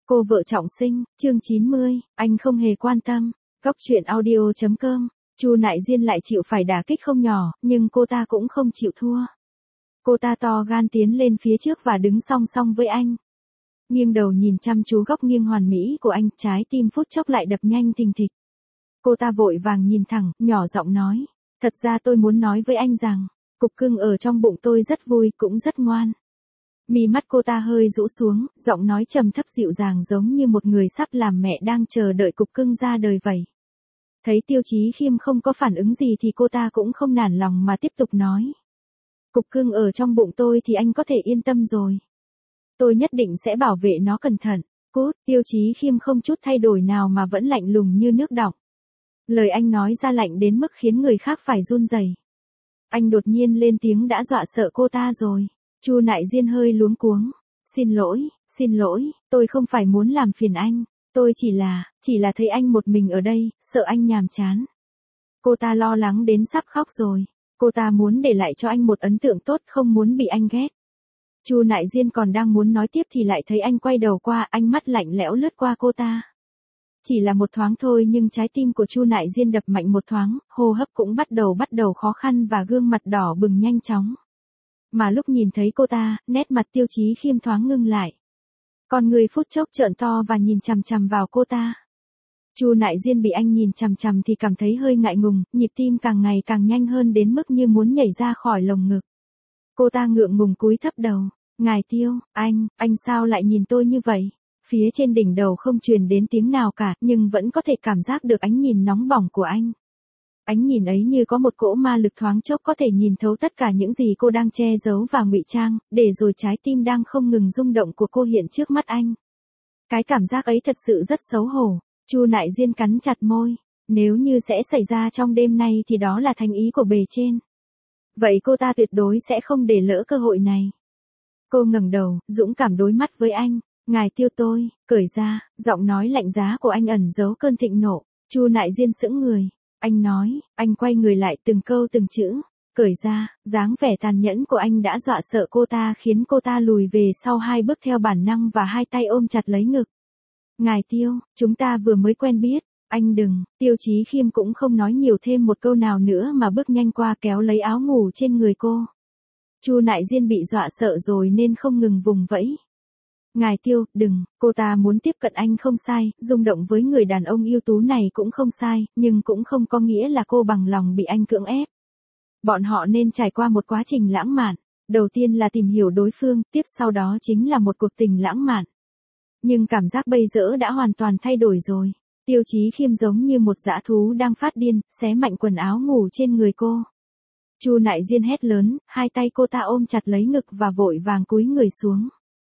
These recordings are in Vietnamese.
Cô vợ trọng sinh, chương 90, anh không hề quan tâm. Góc truyện audio.com. Chu Nại Diên lại chịu phải đả kích không nhỏ, nhưng cô ta cũng không chịu thua. Cô ta to gan tiến lên phía trước và đứng song song với anh. Nghiêng đầu nhìn chăm chú góc nghiêng hoàn mỹ của anh, trái tim phút chốc lại đập nhanh thình thịch. Cô ta vội vàng nhìn thẳng, nhỏ giọng nói. Thật ra tôi muốn nói với anh rằng, cục cưng ở trong bụng tôi rất vui, cũng rất ngoan. Mí mắt cô ta hơi rũ xuống, giọng nói trầm thấp dịu dàng giống như một người sắp làm mẹ đang chờ đợi cục cưng ra đời vậy. Thấy Tiêu Chí Khiêm không có phản ứng gì thì cô ta cũng không nản lòng mà tiếp tục nói. Cục cưng ở trong bụng tôi thì anh có thể yên tâm rồi. Tôi nhất định sẽ bảo vệ nó cẩn thận. Cút, Tiêu Chí Khiêm không chút thay đổi nào mà vẫn lạnh lùng như nước đọng. Lời anh nói ra lạnh đến mức khiến người khác phải run rẩy. Anh đột nhiên lên tiếng đã dọa sợ cô ta rồi. Chu Nại Diên hơi luống cuống. Xin lỗi, tôi không phải muốn làm phiền anh. Tôi chỉ là thấy anh một mình ở đây, sợ anh nhàm chán. Cô ta lo lắng đến sắp khóc rồi. Cô ta muốn để lại cho anh một ấn tượng tốt, không muốn bị anh ghét. Chu Nại Diên còn đang muốn nói tiếp thì lại thấy anh quay đầu qua, ánh mắt lạnh lẽo lướt qua cô ta. Chỉ là một thoáng thôi nhưng trái tim của Chu Nại Diên đập mạnh một thoáng, hô hấp cũng bắt đầu khó khăn và gương mặt đỏ bừng nhanh chóng. Mà lúc nhìn thấy cô ta, nét mặt Tiêu Chí Khiêm thoáng ngưng lại. Con người phút chốc trợn to và nhìn chằm chằm vào cô ta. Chu Nại Diên bị anh nhìn chằm chằm thì cảm thấy hơi ngại ngùng, nhịp tim càng ngày càng nhanh hơn đến mức như muốn nhảy ra khỏi lồng ngực. Cô ta ngượng ngùng cúi thấp đầu. Ngài Tiêu, anh sao lại nhìn tôi như vậy? Phía trên đỉnh đầu không truyền đến tiếng nào cả, nhưng vẫn có thể cảm giác được ánh nhìn nóng bỏng của anh. Ánh nhìn ấy như có một cỗ ma lực thoáng chốc có thể nhìn thấu tất cả những gì cô đang che giấu và ngụy trang, để rồi trái tim đang không ngừng rung động của cô hiện trước mắt anh. Cái cảm giác ấy thật sự rất xấu hổ. Chu Nại Diên cắn chặt môi. Nếu như sẽ xảy ra trong đêm nay thì đó là thành ý của bề trên. Vậy cô ta tuyệt đối sẽ không để lỡ cơ hội này. Cô ngẩng đầu, dũng cảm đối mắt với anh. Ngài Tiêu tôi, cởi ra, giọng nói lạnh giá của anh ẩn giấu cơn thịnh nộ. Chu Nại Diên sững người. Anh nói, anh quay người lại từng câu từng chữ. Cởi ra, dáng vẻ tàn nhẫn của anh đã dọa sợ cô ta khiến cô ta lùi về sau 2 bước theo bản năng và 2 tay ôm chặt lấy ngực. Ngài Tiêu, chúng ta vừa mới quen biết, anh đừng, Tiêu Chí Khiêm cũng không nói nhiều thêm một câu nào nữa mà bước nhanh qua kéo lấy áo ngủ trên người cô. Chu Nại Diên bị dọa sợ rồi nên không ngừng vùng vẫy. Ngài Tiêu, đừng, cô ta muốn tiếp cận anh không sai, rung động với người đàn ông ưu tú này cũng không sai, nhưng cũng không có nghĩa là cô bằng lòng bị anh cưỡng ép. Bọn họ nên trải qua một quá trình lãng mạn, đầu tiên là tìm hiểu đối phương, tiếp sau đó chính là một cuộc tình lãng mạn. Nhưng cảm giác bây giờ đã hoàn toàn thay đổi rồi. Tiêu Chí Khiêm giống như một dã thú đang phát điên, xé mạnh quần áo ngủ trên người cô. Chu Nại Diên hét lớn, 2 tay cô ta ôm chặt lấy ngực và vội vàng cúi người xuống.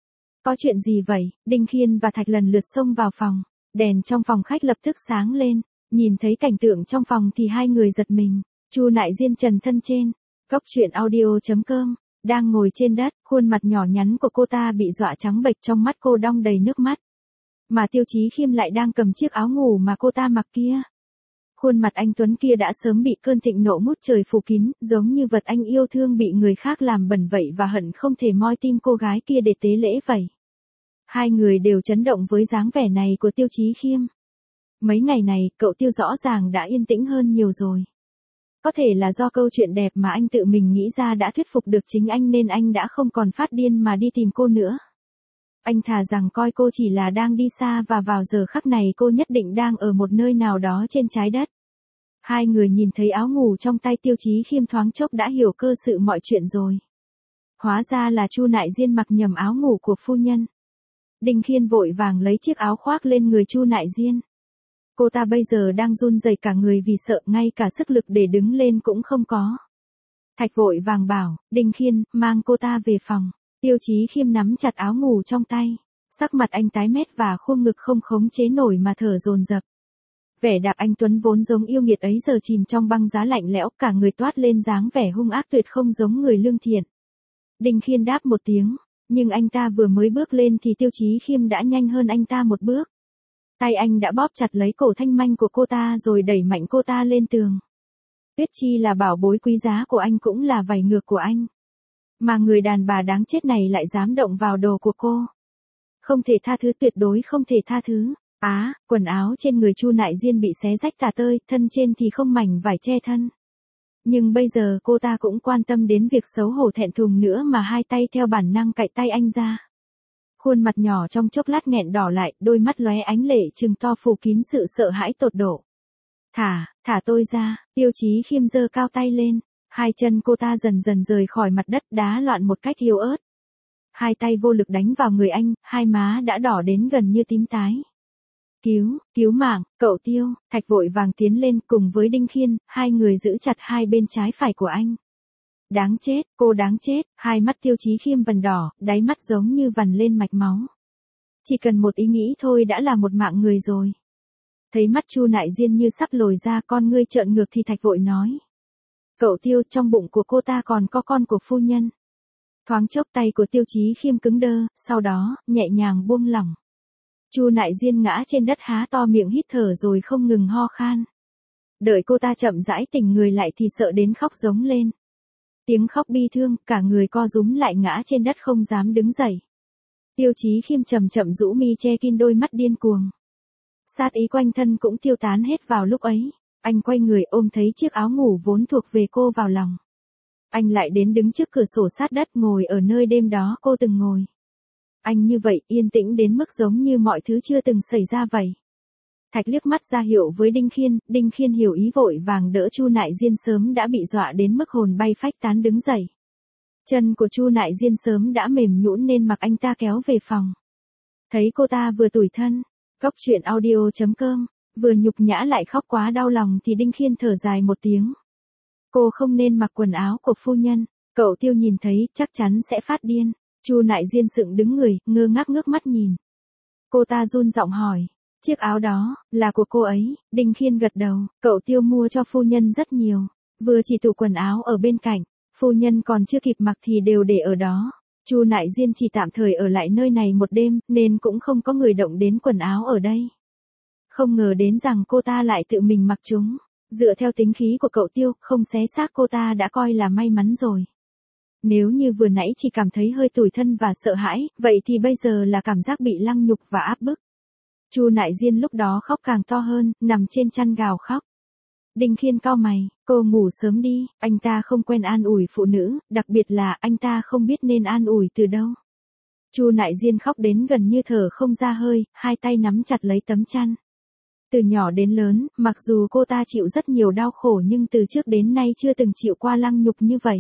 Có chuyện gì vậy? Đinh Khiên và Thạch lần lượt xông vào phòng. Đèn trong phòng khách lập tức sáng lên. Nhìn thấy cảnh tượng trong phòng thì hai người giật mình. Chu Nại Diên trần thân trên. Góc truyện audio.com. Đang ngồi trên đất, khuôn mặt nhỏ nhắn của cô ta bị dọa trắng bệch, trong mắt cô đong đầy nước mắt. Mà Tiêu Chí Khiêm lại đang cầm chiếc áo ngủ mà cô ta mặc kia. Khuôn mặt anh tuấn kia đã sớm bị cơn thịnh nộ ngút trời phủ kín, giống như vật anh yêu thương bị người khác làm bẩn vậy và hận không thể moi tim cô gái kia để tế lễ vậy. Hai người đều chấn động với dáng vẻ này của Tiêu Chí Khiêm. Mấy ngày này, cậu Tiêu rõ ràng đã yên tĩnh hơn nhiều rồi. Có thể là do câu chuyện đẹp mà anh tự mình nghĩ ra đã thuyết phục được chính anh nên anh đã không còn phát điên mà đi tìm cô nữa. Anh thà rằng coi cô chỉ là đang đi xa và vào giờ khắc này cô nhất định đang ở một nơi nào đó trên trái đất. Hai người nhìn thấy áo ngủ trong tay Tiêu Chí Khiêm thoáng chốc đã hiểu cơ sự mọi chuyện rồi. Hóa ra là Chu Nại Diên mặc nhầm áo ngủ của phu nhân. Đinh Khiên vội vàng lấy chiếc áo khoác lên người Chu Nại Diên. Cô ta bây giờ đang run rẩy cả người vì sợ, ngay cả sức lực để đứng lên cũng không có. Thạch vội vàng bảo, Đinh Khiên, mang cô ta về phòng. Tiêu Chí Khiêm nắm chặt áo ngủ trong tay. Sắc mặt anh tái mét và khuôn ngực không khống chế nổi mà thở dồn dập. Vẻ đạp anh tuấn vốn giống yêu nghiệt ấy giờ chìm trong băng giá lạnh lẽo, cả người toát lên dáng vẻ hung ác tuyệt không giống người lương thiện. Đinh Khiên đáp một tiếng, nhưng anh ta vừa mới bước lên thì Tiêu Chí Khiêm đã nhanh hơn anh ta một bước. Tay anh đã bóp chặt lấy cổ thanh manh của cô ta rồi đẩy mạnh cô ta lên tường. Tuyết Chi là bảo bối quý giá của anh, cũng là vảy ngược của anh. Mà người đàn bà đáng chết này lại dám động vào đồ của cô. Không thể tha thứ, tuyệt đối không thể tha thứ. Quần áo trên người Chu Nại Diên bị xé rách tả tơi, thân trên thì không mảnh vải che thân. Nhưng bây giờ cô ta cũng quan tâm đến việc xấu hổ thẹn thùng nữa mà hai tay theo bản năng cạy tay anh ra. Khuôn mặt nhỏ trong chốc lát nghẹn đỏ lại, đôi mắt lóe ánh lệ trừng to phủ kín sự sợ hãi tột độ. Thả tôi ra, Tiêu Chí Khiêm giơ cao tay lên, hai chân cô ta dần dần rời khỏi mặt đất đá loạn một cách yếu ớt. Hai tay vô lực đánh vào người anh, hai má đã đỏ đến gần như tím tái. Cứu mạng, cậu Tiêu, Thạch vội vàng tiến lên cùng với Đinh Khiên, hai người giữ chặt hai bên trái phải của anh. Đáng chết, cô đáng chết, hai mắt Tiêu Chí Khiêm vằn đỏ, đáy mắt giống như vằn lên mạch máu. Chỉ cần một ý nghĩ thôi đã là một mạng người rồi. Thấy mắt Chu Nại Diên như sắp lồi ra, con ngươi trợn ngược thì Thạch vội nói. Cậu Tiêu, trong bụng của cô ta còn có con của phu nhân. Thoáng chốc tay của Tiêu Chí Khiêm cứng đơ, sau đó, nhẹ nhàng buông lỏng. Chu Nại Diên ngã trên đất há to miệng hít thở rồi không ngừng ho khan. Đợi cô ta chậm rãi tỉnh người lại thì sợ đến khóc giống lên. Tiếng khóc bi thương, cả người co rúm lại ngã trên đất không dám đứng dậy. Tiêu Chí Khiêm chậm chậm rũ mi che kín đôi mắt điên cuồng. Sát ý quanh thân cũng tiêu tán hết vào lúc ấy. Anh quay người ôm thấy chiếc áo ngủ vốn thuộc về cô vào lòng. Anh lại đến đứng trước cửa sổ sát đất ngồi ở nơi đêm đó cô từng ngồi. Anh như vậy yên tĩnh đến mức giống như mọi thứ chưa từng xảy ra vậy. Thạch liếc mắt ra hiệu với Đinh Khiên hiểu ý vội vàng đỡ Chu Nại Diên sớm đã bị dọa đến mức hồn bay phách tán đứng dậy. Chân của Chu Nại Diên sớm đã mềm nhũn nên mặc anh ta kéo về phòng. Thấy cô ta vừa tủi thân, Cóc truyện audio.com, vừa nhục nhã lại khóc quá đau lòng thì Đinh Khiên thở dài một tiếng. Cô không nên mặc quần áo của phu nhân, cậu Tiêu nhìn thấy chắc chắn sẽ phát điên. Chu Nại Diên sững đứng người, ngơ ngác ngước mắt nhìn. Cô ta run giọng hỏi, chiếc áo đó, là của cô ấy? Đinh Khiên gật đầu, cậu Tiêu mua cho phu nhân rất nhiều, vừa chỉ tủ quần áo ở bên cạnh, phu nhân còn chưa kịp mặc thì đều để ở đó. Chu Nại Diên chỉ tạm thời ở lại nơi này một đêm, nên cũng không có người động đến quần áo ở đây. Không ngờ đến rằng cô ta lại tự mình mặc chúng. Dựa theo tính khí của cậu Tiêu, không xé xác cô ta đã coi là may mắn rồi. Nếu như vừa nãy chỉ cảm thấy hơi tủi thân và sợ hãi, vậy thì bây giờ là cảm giác bị lăng nhục và áp bức. Chu Nại Diên lúc đó khóc càng to hơn, nằm trên chăn gào khóc. Đinh Khiên cau mày, cô ngủ sớm đi, anh ta không quen an ủi phụ nữ, đặc biệt là anh ta không biết nên an ủi từ đâu. Chu Nại Diên khóc đến gần như thở không ra hơi, hai tay nắm chặt lấy tấm chăn. Từ nhỏ đến lớn, mặc dù cô ta chịu rất nhiều đau khổ nhưng từ trước đến nay chưa từng chịu qua lăng nhục như vậy.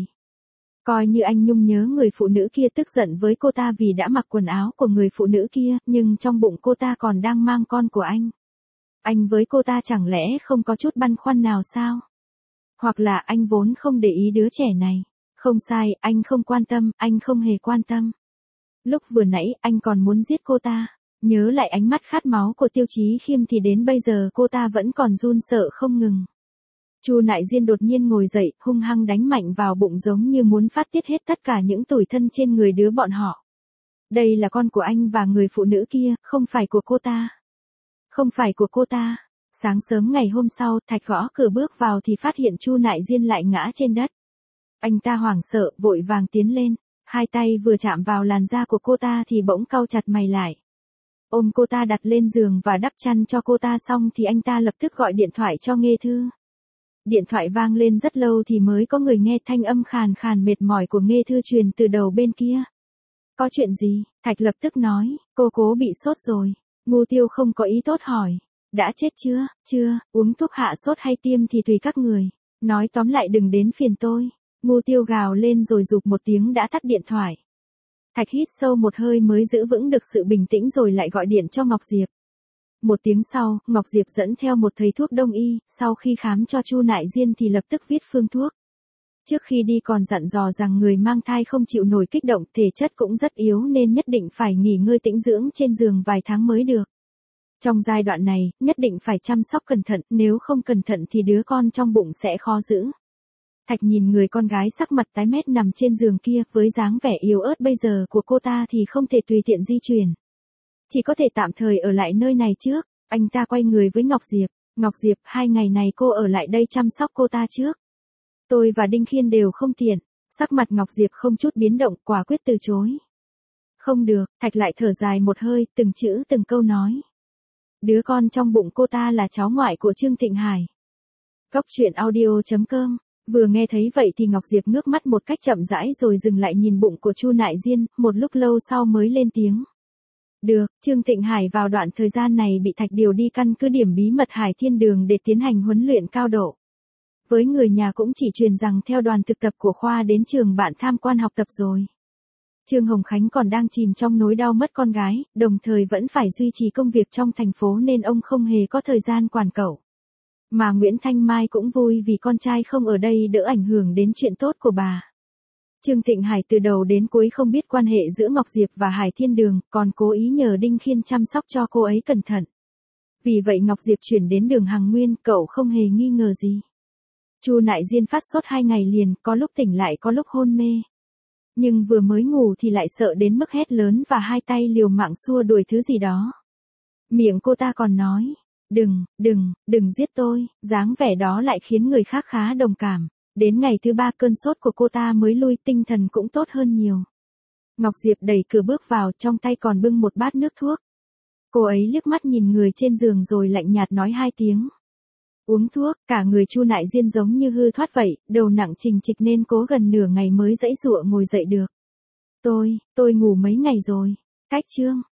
Coi như anh Nhung nhớ người phụ nữ kia tức giận với cô ta vì đã mặc quần áo của người phụ nữ kia, nhưng trong bụng cô ta còn đang mang con của anh. Anh với cô ta chẳng lẽ không có chút băn khoăn nào sao? Hoặc là anh vốn không để ý đứa trẻ này. Không sai, anh không quan tâm, anh không hề quan tâm. Lúc vừa nãy anh còn muốn giết cô ta. Nhớ lại ánh mắt khát máu của Tiêu Chí Khiêm thì đến bây giờ cô ta vẫn còn run sợ không ngừng. Chu Nại Diên đột nhiên ngồi dậy, hung hăng đánh mạnh vào bụng giống như muốn phát tiết hết tất cả những tủi thân trên người đứa bọn họ. Đây là con của anh và người phụ nữ kia, không phải của cô ta. Không phải của cô ta. Sáng sớm ngày hôm sau, Thạch gõ cửa bước vào thì phát hiện Chu Nại Diên lại ngã trên đất. Anh ta hoảng sợ, vội vàng tiến lên. Hai tay vừa chạm vào làn da của cô ta thì bỗng cau chặt mày lại. Ôm cô ta đặt lên giường và đắp chăn cho cô ta xong thì anh ta lập tức gọi điện thoại cho Nghê Thư. Điện thoại vang lên rất lâu thì mới có người nghe thanh âm khàn khàn mệt mỏi của Nghê Thư truyền từ đầu bên kia. Có chuyện gì? Thạch lập tức nói, cô cố bị sốt rồi. Ngô Tiêu không có ý tốt hỏi. Đã chết chưa? Chưa, uống thuốc hạ sốt hay tiêm thì tùy các người. Nói tóm lại đừng đến phiền tôi. Ngô Tiêu gào lên rồi rụp một tiếng đã tắt điện thoại. Thạch hít sâu một hơi mới giữ vững được sự bình tĩnh rồi lại gọi điện cho Ngọc Diệp. Một tiếng sau, Ngọc Diệp dẫn theo một thầy thuốc đông y, sau khi khám cho Chu Nại Diên thì lập tức viết phương thuốc. Trước khi đi còn dặn dò rằng người mang thai không chịu nổi kích động, thể chất cũng rất yếu nên nhất định phải nghỉ ngơi tĩnh dưỡng trên giường vài tháng mới được. Trong giai đoạn này, nhất định phải chăm sóc cẩn thận, nếu không cẩn thận thì đứa con trong bụng sẽ khó giữ. Thạch nhìn người con gái sắc mặt tái mét nằm trên giường kia, với dáng vẻ yếu ớt bây giờ của cô ta thì không thể tùy tiện di chuyển. Chỉ có thể tạm thời ở lại nơi này trước. Anh ta quay người với Ngọc Diệp. Ngọc Diệp, 2 ngày này cô ở lại đây chăm sóc cô ta trước. Tôi và Đinh Khiên đều không tiện. Sắc mặt Ngọc Diệp không chút biến động, quả quyết từ chối. Không được, Thạch lại thở dài một hơi, từng chữ từng câu nói. Đứa con trong bụng cô ta là cháu ngoại của Trương Thịnh Hải. Cóc truyện audio.com. Vừa nghe thấy vậy thì Ngọc Diệp ngước mắt một cách chậm rãi rồi dừng lại nhìn bụng của Chu Nại Diên, một lúc lâu sau mới lên tiếng. Được, Trương Thịnh Hải vào đoạn thời gian này bị Thạch điều đi căn cứ điểm bí mật Hải Thiên Đường để tiến hành huấn luyện cao độ. Với người nhà cũng chỉ truyền rằng theo đoàn thực tập của khoa đến trường bạn tham quan học tập rồi. Trương Hồng Khánh còn đang chìm trong nỗi đau mất con gái, đồng thời vẫn phải duy trì công việc trong thành phố nên ông không hề có thời gian quản cậu. Mà Nguyễn Thanh Mai cũng vui vì con trai không ở đây đỡ ảnh hưởng đến chuyện tốt của bà. Trương Thịnh Hải từ đầu đến cuối không biết quan hệ giữa Ngọc Diệp và Hải Thiên Đường, còn cố ý nhờ Đinh Khiên chăm sóc cho cô ấy cẩn thận. Vì vậy Ngọc Diệp chuyển đến đường Hằng Nguyên, cậu không hề nghi ngờ gì. Chu Nại Diên phát sốt 2 ngày liền, có lúc tỉnh lại có lúc hôn mê. Nhưng vừa mới ngủ thì lại sợ đến mức hét lớn và hai tay liều mạng xua đuổi thứ gì đó. Miệng cô ta còn nói, đừng giết tôi, dáng vẻ đó lại khiến người khác khá đồng cảm. Đến ngày thứ 3 cơn sốt của cô ta mới lui, tinh thần cũng tốt hơn nhiều. Ngọc Diệp đẩy cửa bước vào, trong tay còn bưng một bát nước thuốc. Cô ấy liếc mắt nhìn người trên giường rồi lạnh nhạt nói 2 tiếng. Uống thuốc, cả người Chu Nại Diên giống như hư thoát vậy, đầu nặng trình trịch nên cố gần nửa ngày mới giãy giụa ngồi dậy được. Tôi ngủ mấy ngày rồi. Cách Trương